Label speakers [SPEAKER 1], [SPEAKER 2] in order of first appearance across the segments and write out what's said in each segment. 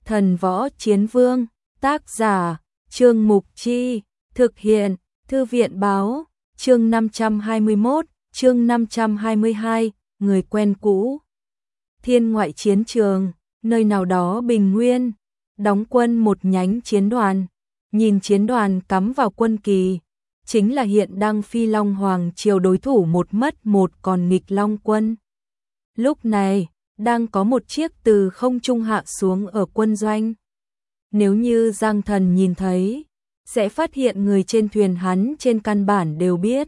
[SPEAKER 1] Thần Võ Chiến Vương, tác giả, Trương Mục Chi, thực hiện, Thư viện Báo, chương 521, chương 522, người quen cũ. Thiên ngoại chiến trường, nơi nào đó Bình Nguyên, đóng quân một nhánh chiến đoàn, nhìn chiến đoàn cắm vào quân kỳ, chính là hiện đang Phi Long Hoàng triều đối thủ một mất một còn nghịch Long quân. Lúc này, đang có một chiếc từ không trung hạ xuống ở quân doanh. Nếu như Giang Thần nhìn thấy, sẽ phát hiện người trên thuyền hắn trên căn bản đều biết.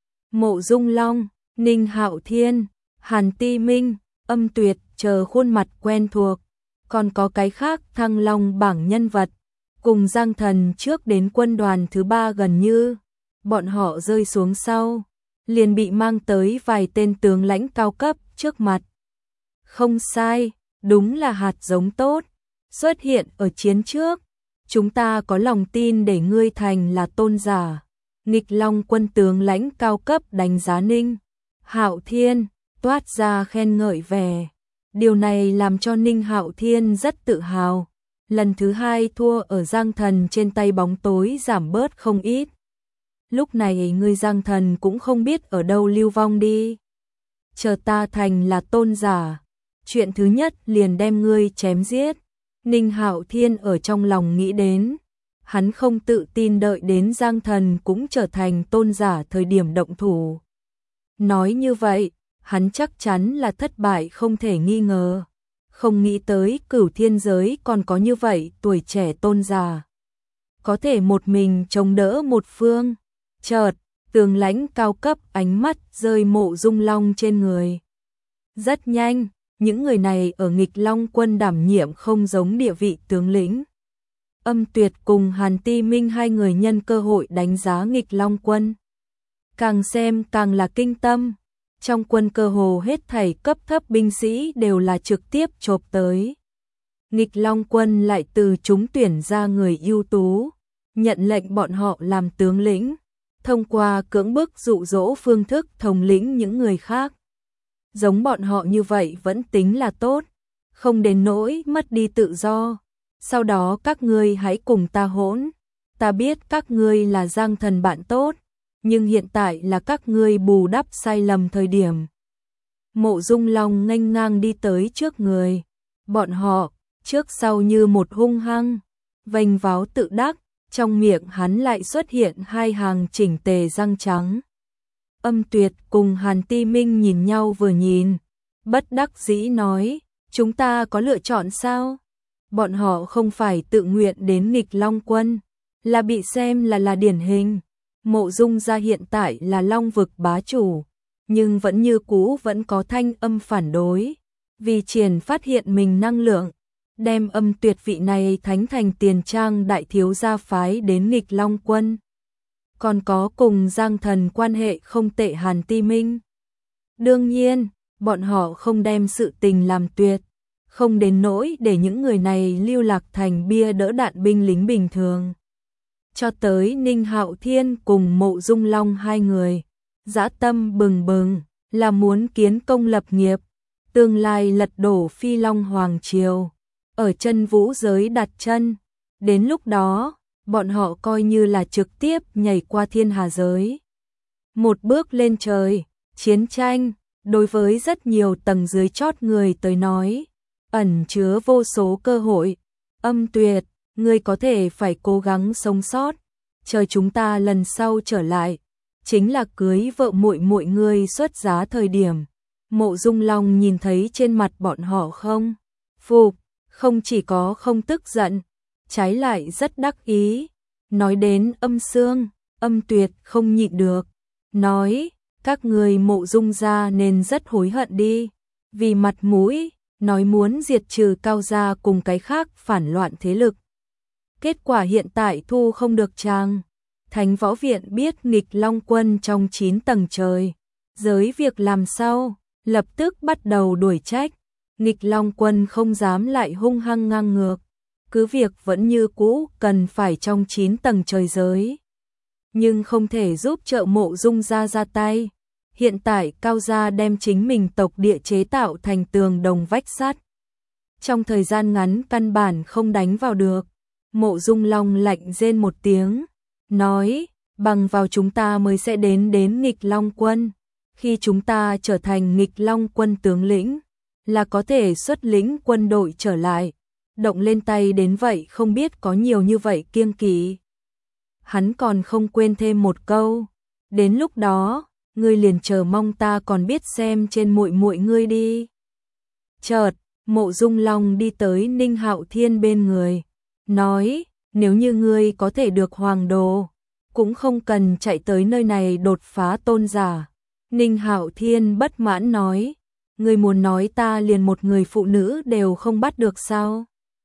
[SPEAKER 1] Mộ Dung Long, Ninh Hạo Thiên, Hàn Ti Minh, Âm Tuyệt chờ khuôn mặt quen thuộc, còn có cái khác Thăng Long bảng nhân vật, cùng Giang Thần trước đến quân đoàn thứ 3 gần như. Bọn họ rơi xuống sau, liền bị mang tới vài tên tướng lãnh cao cấp trước mặt. Không sai, đúng là hạt giống tốt, xuất hiện ở chiến trước. Chúng ta có lòng tin để ngươi thành là tôn giả. Nghịch Long quân tướng lãnh cao cấp đánh giá Ninh Hạo Thiên, toát ra khen ngợi vẻ. Điều này làm cho Ninh Hạo Thiên rất tự hào. Lần thứ 2 thua ở Giang Thần trên tay bóng tối giảm bớt không ít. Lúc này ngươi Giang Thần cũng không biết ở đâu lưu vong đi. Chờ ta thành là tôn giả, chuyện thứ nhất liền đem ngươi chém giết. Ninh Hạo Thiên ở trong lòng nghĩ đến, hắn không tự tin đợi đến Giang Thần cũng trở thành tôn giả thời điểm động thủ. Nói như vậy, hắn chắc chắn là thất bại không thể nghi ngờ. Không nghĩ tới Cửu Thiên giới còn có như vậy tuổi trẻ tôn giả, có thể một mình chống đỡ một phương. Chợt, tướng lãnh cao cấp ánh mắt rơi Mộ Dung Long trên người. Rất nhanh, những người này ở nghịch Long quân đảm nhiệm không giống địa vị tướng lĩnh. Âm Tuyệt cùng Hàn Ti Minh hai người nhân cơ hội đánh giá nghịch Long quân. Càng xem càng là kinh tâm. Trong quân cơ hồ hết thảy cấp thấp binh sĩ đều là trực tiếp chộp tới. Nghịch Long quân lại từ chúng tuyển ra người ưu tú, nhận lệnh bọn họ làm tướng lĩnh, thông qua cưỡng bức dụ dỗ phương thức thống lĩnh những người khác. Giống bọn họ như vậy vẫn tính là tốt, không đến nỗi mất đi tự do. Sau đó các ngươi hãy cùng ta hỗn. Ta biết các ngươi là Giang Thần bạn tốt, nhưng hiện tại là các ngươi bù đắp sai lầm thời điểm. Mộ Dung Long nghênh ngang đi tới trước người. Bọn họ, trước sau như một hung hăng, vênh váo tự đắc, trong miệng hắn lại xuất hiện hai hàng chỉnh tề răng trắng. Âm Tuyệt cùng Hàn Ti Minh nhìn nhau vừa nhìn, bất đắc dĩ nói, chúng ta có lựa chọn sao? Bọn họ không phải tự nguyện đến nghịch Long quân, là bị xem là điển hình. Mộ Dung gia hiện tại là Long vực bá chủ, nhưng vẫn như cũ vẫn có thanh âm phản đối, vì triển phát hiện mình năng lượng, đem Âm Tuyệt vị này thánh thành tiền trang đại thiếu gia phái đến nghịch Long quân. Còn có cùng Giang Thần quan hệ không tệ Hàn Ti Minh. Đương nhiên, bọn họ không đem sự tình làm tuyệt, không đến nỗi để những người này lưu lạc thành bia đỡ đạn binh lính bình thường. Cho tới Ninh Hạo Thiên cùng Mộ Dung Long hai người, dã tâm bừng bừng, là muốn kiến công lập nghiệp, tương lai lật đổ Phi Long Hoàng triều, ở chân vũ giới đặt chân. Đến lúc đó, bọn họ coi như là trực tiếp nhảy qua thiên hà giới. Một bước lên trời, chiến tranh, đối với rất nhiều tầng dưới chót người tới nói, ẩn chứa vô số cơ hội. Âm Tuyệt, ngươi có thể phải cố gắng sống sót, chờ chúng ta lần sau trở lại, chính là cưới vợ muội muội ngươi xuất giá thời điểm. Mộ Dung Long nhìn thấy trên mặt bọn họ không phục, không chỉ có không tức giận, trái lại rất đắc ý. Nói đến Âm Xương, Âm Tuyệt không nhịn được, nói, các người Mộ Dung gia nên rất hối hận đi, vì mặt mũi, nói muốn diệt trừ Cao gia cùng cái khác phản loạn thế lực. Kết quả hiện tại thu không được trang. Thánh Võ Viện biết nghịch Long quân trong 9 tầng trời, giới việc làm sao, lập tức bắt đầu đuổi trách. Nghịch Long quân không dám lại hung hăng ngang ngược, cứ việc vẫn như cũ cần phải trong 9 tầng trời giới, nhưng không thể giúp trợ Mộ Dung gia ra tay. Hiện tại Cao gia đem chính mình tộc địa chế tạo thành tường đồng vách sắt, trong thời gian ngắn căn bản không đánh vào được. Mộ Dung Long lạnh rên một tiếng, nói, bằng vào chúng ta mới sẽ đến Nghịch Long quân. Khi chúng ta trở thành Nghịch Long quân tướng lĩnh, là có thể xuất lĩnh quân đội trở lại. Động lên tay đến vậy không biết có nhiều như vậy kiêng kỵ. Hắn còn không quên thêm một câu, đến lúc đó, ngươi liền chờ mong ta còn biết xem trên muội muội ngươi đi. Chợt, Mộ Dung Long đi tới Ninh Hạo Thiên bên người, nói, nếu như ngươi có thể được hoàng đồ, cũng không cần chạy tới nơi này đột phá tôn giả. Ninh Hạo Thiên bất mãn nói, ngươi muốn nói ta liền một người phụ nữ đều không bắt được sao?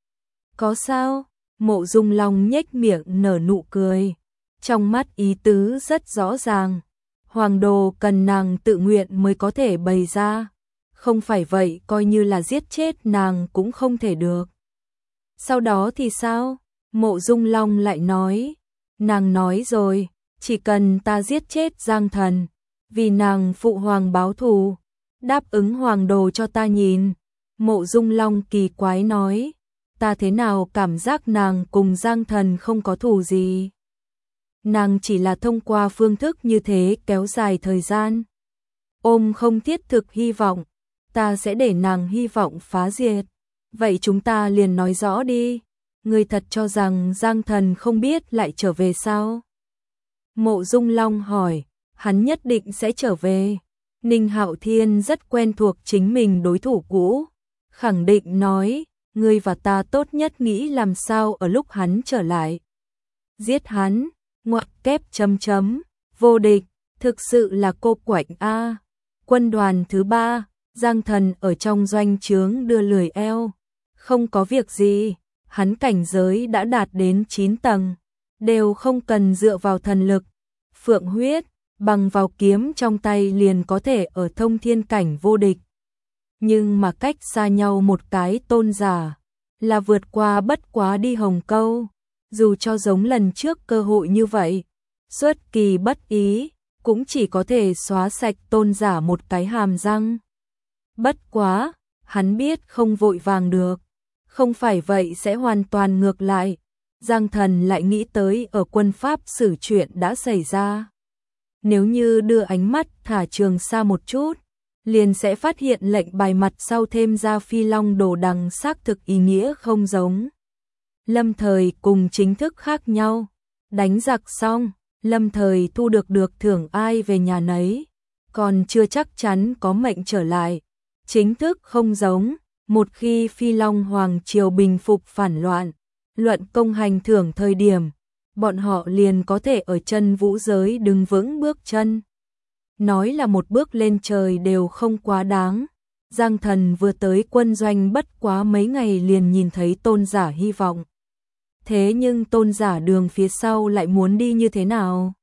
[SPEAKER 1] Có sao? Mộ Dung Long nhếch miệng nở nụ cười, trong mắt ý tứ rất rõ ràng. Hoàng đồ cần nàng tự nguyện mới có thể bày ra, không phải vậy coi như là giết chết nàng cũng không thể được. Sau đó thì sao? Mộ Dung Long lại nói, nàng nói rồi, chỉ cần ta giết chết Giang Thần, vì nàng phụ hoàng báo thù, đáp ứng hoàng đồ cho ta nhìn. Mộ Dung Long kỳ quái nói, ta thế nào cảm giác nàng cùng Giang Thần không có thù gì? Nàng chỉ là thông qua phương thức như thế kéo dài thời gian. Ôm không thiết thực hy vọng, ta sẽ để nàng hy vọng phá diệt. Vậy chúng ta liền nói rõ đi, ngươi thật cho rằng Giang Thần không biết lại trở về sao? Mộ Dung Long hỏi, hắn nhất định sẽ trở về. Ninh Hạo Thiên rất quen thuộc chính mình đối thủ cũ, khẳng định nói, ngươi và ta tốt nhất nghĩ làm sao ở lúc hắn trở lại. Giết hắn, ngoặc kép chấm chấm, vô địch, thực sự là cô quạnh a. Quân đoàn thứ 3, Giang Thần ở trong doanh trướng đưa lười eo, không có việc gì, hắn cảnh giới đã đạt đến 9 tầng, đều không cần dựa vào thần lực, phượng huyết, bằng vào kiếm trong tay liền có thể ở thông thiên cảnh vô địch. Nhưng mà cách xa nhau một cái tôn giả, là vượt qua bất quá đi hồng câu, dù cho giống lần trước cơ hội như vậy, xuất kỳ bất ý, cũng chỉ có thể xóa sạch tôn giả một cái hàm răng. Bất quá, hắn biết không vội vàng được, không phải vậy sẽ hoàn toàn ngược lại. Giang Thần lại nghĩ tới ở quân Pháp Sử chuyện đã xảy ra. Nếu như đưa ánh mắt thả trường xa một chút, liền sẽ phát hiện lệnh bài mặt sau thêm ra Phi Long đồ đằng xác thực ý nghĩa không giống. Lâm Thời cùng chính thức khác nhau, đánh giặc xong, Lâm Thời thu được thưởng ai về nhà nấy, còn chưa chắc chắn có mệnh trở lại. Chính thức không giống, một khi Phi Long Hoàng Triều bình phục phản loạn, luận công hành thưởng thời điểm, bọn họ liền có thể ở chân vũ giới đứng vững bước chân. Nói là một bước lên trời đều không quá đáng. Giang Thần vừa tới quân doanh bất quá mấy ngày liền nhìn thấy tôn giả hy vọng. Thế nhưng tôn giả đường phía sau lại muốn đi như thế nào?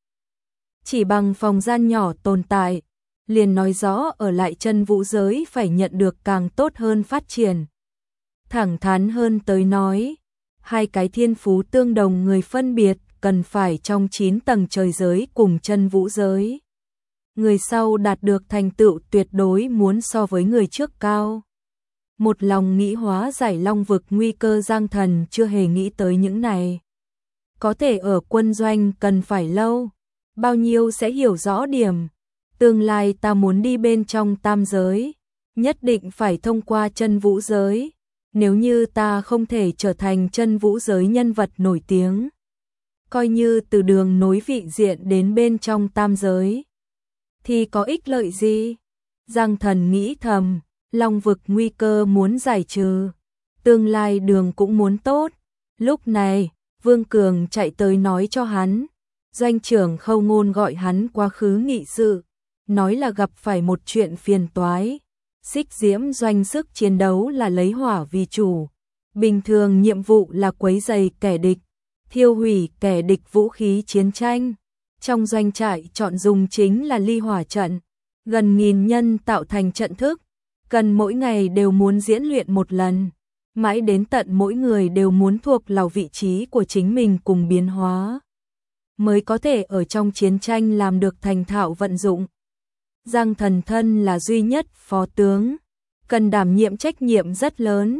[SPEAKER 1] Chỉ bằng phòng gian nhỏ tồn tại, liền nói rõ ở lại chân vũ giới phải nhận được càng tốt hơn phát triển. Thẳng thắn hơn tới nói, hai cái thiên phú tương đồng người phân biệt cần phải trong 9 tầng trời giới cùng chân vũ giới. Người sau đạt được thành tựu tuyệt đối muốn so với người trước cao. Một lòng nghĩ hóa giải long vực nguy cơ Giang Thần chưa hề nghĩ tới những này. Có thể ở quân doanh cần phải lâu, bao nhiêu sẽ hiểu rõ điểm. Tương lai ta muốn đi bên trong tam giới, nhất định phải thông qua chân vũ giới. Nếu như ta không thể trở thành chân vũ giới nhân vật nổi tiếng, coi như từ đường nối vị diện đến bên trong tam giới, thì có ích lợi gì? Giang Thần nghĩ thầm, long vực nguy cơ muốn giải trừ, tương lai đường cũng muốn tốt. Lúc này, Vương Cường chạy tới nói cho hắn, doanh trưởng Khâu Ngôn gọi hắn quá khứ nghị sự, nói là gặp phải một chuyện phiền toái. Xích Diễm doanh sức chiến đấu là lấy hỏa vì chủ, bình thường nhiệm vụ là quấy rầy kẻ địch, thiêu hủy kẻ địch vũ khí chiến tranh. Trong doanh trại chọn dùng chính là ly hỏa trận, gần 1000 nhân tạo thành trận thức, cần mỗi ngày đều muốn diễn luyện một lần, mãi đến tận mỗi người đều muốn thuộc lào vị trí của chính mình cùng biến hóa, mới có thể ở trong chiến tranh làm được thành thạo vận dụng. Giang Thần thân là duy nhất phó tướng, cần đảm nhiệm trách nhiệm rất lớn,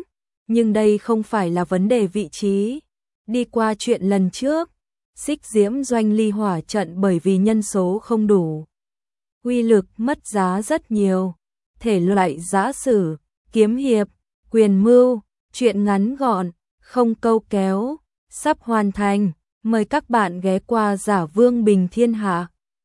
[SPEAKER 1] Nhưng đây không phải là vấn đề vị trí. Đi qua chuyện lần trước, Xích Diễm Doanh ly hỏa trận bởi vì nhân số không đủ, uy lực mất giá rất nhiều. Thể loại giã sử, kiếm hiệp, quyền mưu, truyện ngắn gọn, không câu kéo, sắp hoàn thành. Mời các bạn ghé qua Giả Vương Bình Thiên Hạ.